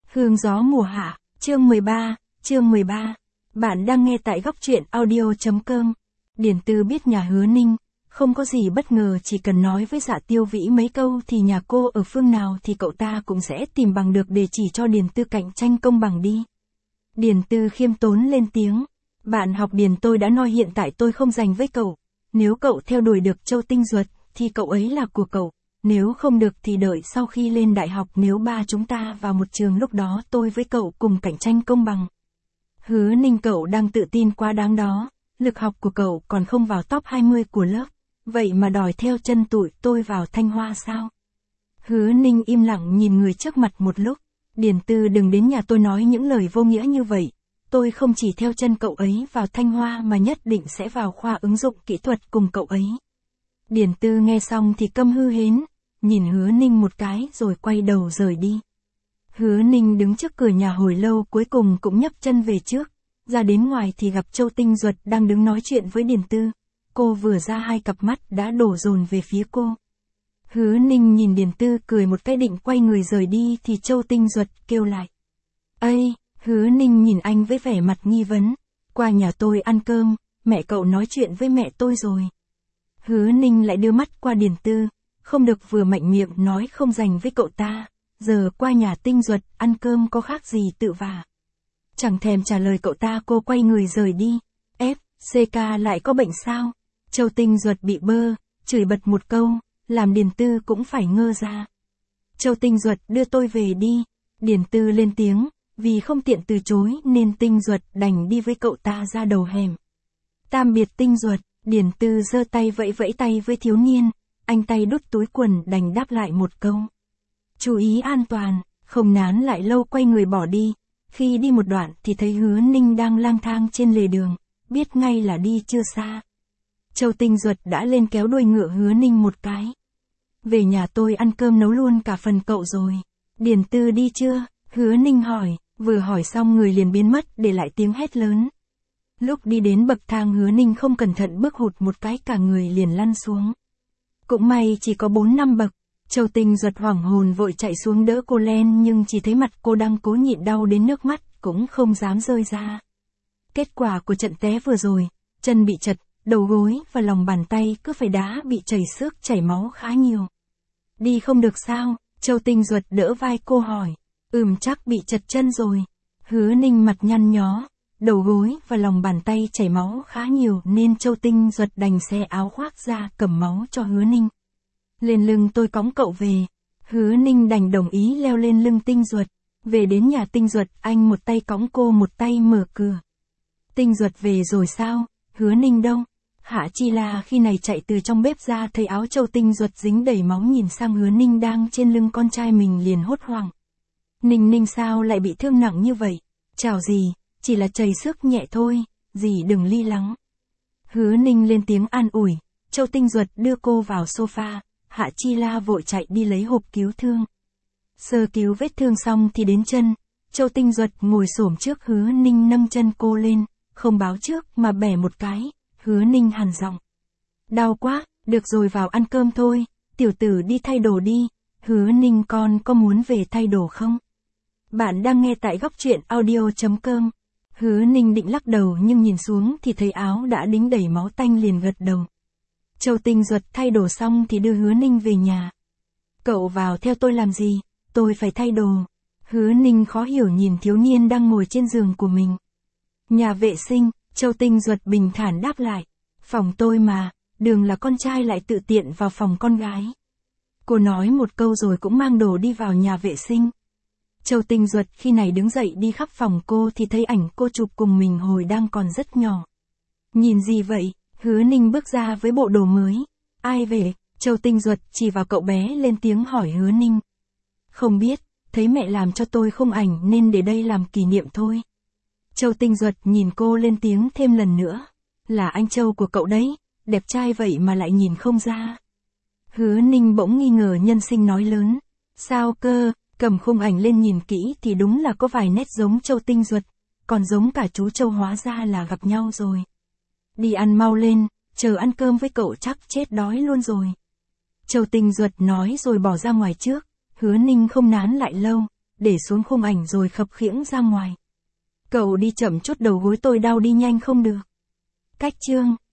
Hương gió mùa hạ, chương 13. Bạn đang nghe tại góc truyện audio.com. Điển Tư biết nhà Hứa Ninh, không có gì bất ngờ, chỉ cần nói với Dạ Tiêu Vĩ mấy câu thì nhà cô ở phương nào thì cậu ta cũng sẽ tìm bằng được để chỉ cho Điển Tư cạnh tranh công bằng đi. Điển Tư khiêm tốn lên tiếng. Bạn học Điển, tôi đã nói hiện tại tôi không dành với cậu. Nếu cậu theo đuổi được Châu Tinh Duật, thì cậu ấy là của cậu. Nếu không được thì đợi sau khi lên đại học, nếu ba chúng ta vào một trường, lúc đó tôi với cậu cùng cạnh tranh công bằng. Hứa Ninh, cậu đang tự tin quá đáng đó. Lực học của cậu còn không vào top 20 của lớp. Vậy mà đòi theo chân tụi tôi vào Thanh Hoa sao? Hứa Ninh im lặng nhìn người trước mặt một lúc. Điển Tư, đừng đến nhà tôi nói những lời vô nghĩa như vậy. Tôi không chỉ theo chân cậu ấy vào Thanh Hoa mà nhất định sẽ vào khoa ứng dụng kỹ thuật cùng cậu ấy. Điển Tư nghe xong thì câm hư hến, nhìn Hứa Ninh một cái rồi quay đầu rời đi. Hứa Ninh đứng trước cửa nhà hồi lâu, cuối cùng cũng nhấc chân về trước. Ra đến ngoài thì gặp Châu Tinh Duật đang đứng nói chuyện với Điển Tư. Cô vừa ra, hai cặp mắt đã đổ dồn về phía cô. Hứa Ninh nhìn Điển Tư cười một cái định quay người rời đi thì Châu Tinh Duật kêu lại. Ây! Hứa Ninh nhìn anh với vẻ mặt nghi vấn. Qua nhà tôi ăn cơm, mẹ cậu nói chuyện với mẹ tôi rồi. Hứa Ninh lại đưa mắt qua Điển Tư. Không được, vừa mạnh miệng nói không dành với cậu ta. Giờ qua nhà Tinh Duật ăn cơm có khác gì tự vả. Chẳng thèm trả lời cậu ta, cô quay người rời đi. FCK lại có bệnh sao? Châu Tinh Duật bị bơ, chửi bật một câu, làm Điển Tư cũng phải ngơ ra. Châu Tinh Duật, đưa tôi về đi. Điển Tư lên tiếng, vì không tiện từ chối nên Tinh Duật đành đi với cậu ta ra đầu hẻm. Tạm biệt Tinh Duật, Điển Tư giơ tay vẫy vẫy tay với thiếu niên, anh tay đút túi quần đành đáp lại một câu. Chú ý an toàn, không nán lại lâu quay người bỏ đi. Khi đi một đoạn thì thấy Hứa Ninh đang lang thang trên lề đường, biết ngay là đi chưa xa. Châu Tinh Duật đã lên kéo đuôi ngựa Hứa Ninh một cái. Về nhà tôi ăn cơm, nấu luôn cả phần cậu rồi. Điển Tư đi chưa? Hứa Ninh hỏi, vừa hỏi xong người liền biến mất để lại tiếng hét lớn. Lúc đi đến bậc thang, Hứa Ninh không cẩn thận bước hụt một cái, cả người liền lăn xuống. Cũng may chỉ có 4-5 bậc. Châu Tinh Duật hoảng hồn vội chạy xuống đỡ cô lên, nhưng chỉ thấy mặt cô đang cố nhịn đau đến nước mắt cũng không dám rơi ra. Kết quả của trận té vừa rồi, chân bị chật, đầu gối và lòng bàn tay cứ phải đá bị chảy xước chảy máu khá nhiều. Đi không được sao? Châu Tinh Duật đỡ vai cô hỏi. Chắc bị chật chân rồi. Hứa Ninh mặt nhăn nhó, đầu gối và lòng bàn tay chảy máu khá nhiều nên Châu Tinh Duật đành xé áo khoác ra cầm máu cho Hứa Ninh. Lên lưng tôi cõng cậu về. Hứa Ninh đành đồng ý leo lên lưng Tinh Duật. Về đến nhà Tinh Duật, anh một tay cõng cô một tay mở cửa. Tinh Duật về rồi sao? Hứa Ninh đâu? Hạ Chi La khi này chạy từ trong bếp ra, thấy áo Châu Tinh Duật dính đầy máu, nhìn sang Hứa Ninh đang trên lưng con trai mình liền hốt hoảng. Ninh sao lại bị thương nặng như vậy? Chào dì, chỉ là chảy xước nhẹ thôi, dì đừng li lắng. Hứa Ninh lên tiếng an ủi. Châu Tinh Duật đưa cô vào sofa. Hạ Chi La vội chạy đi lấy hộp cứu thương. Sơ cứu vết thương xong thì đến chân. Châu Tinh Duật ngồi xổm trước Hứa Ninh nâng chân cô lên, không báo trước mà bẻ một cái. Hứa Ninh hằn giọng. Đau quá, được rồi vào ăn cơm thôi, tiểu tử đi thay đồ đi. Hứa Ninh, con có muốn về thay đồ không? Bạn đang nghe tại góc truyện audio.com. Hứa Ninh định lắc đầu nhưng nhìn xuống thì thấy áo đã đính đầy máu tanh liền gật đầu. Châu Tinh Duật thay đồ xong thì đưa Hứa Ninh về nhà. Cậu vào theo tôi làm gì? Tôi phải thay đồ. Hứa Ninh khó hiểu nhìn thiếu niên đang ngồi trên giường của mình. Nhà vệ sinh, Châu Tinh Duật bình thản đáp lại. Phòng tôi mà, đường là con trai lại tự tiện vào phòng con gái. Cô nói một câu rồi cũng mang đồ đi vào nhà vệ sinh. Châu Tinh Duật khi này đứng dậy đi khắp phòng cô thì thấy ảnh cô chụp cùng mình hồi đang còn rất nhỏ. Nhìn gì vậy? Hứa Ninh bước ra với bộ đồ mới. Ai về? Châu Tinh Duật chỉ vào cậu bé lên tiếng hỏi Hứa Ninh. Không biết, thấy mẹ làm cho tôi khung ảnh nên để đây làm kỷ niệm thôi. Châu Tinh Duật nhìn cô lên tiếng thêm lần nữa. Là anh Châu của cậu đấy, đẹp trai vậy mà lại nhìn không ra. Hứa Ninh bỗng nghi ngờ nhân sinh nói lớn. Sao cơ? Cầm khung ảnh lên nhìn kỹ thì đúng là có vài nét giống Châu Tinh Duật, còn giống cả chú Châu, hóa ra là gặp nhau rồi. Đi ăn mau lên, chờ ăn cơm với cậu chắc chết đói luôn rồi. Châu Tinh Duật nói rồi bỏ ra ngoài trước. Hứa Ninh không nán lại lâu, để xuống khung ảnh rồi khập khiễng ra ngoài. Cậu đi chậm chút đầu gối tôi đau đi nhanh không được. Cách chương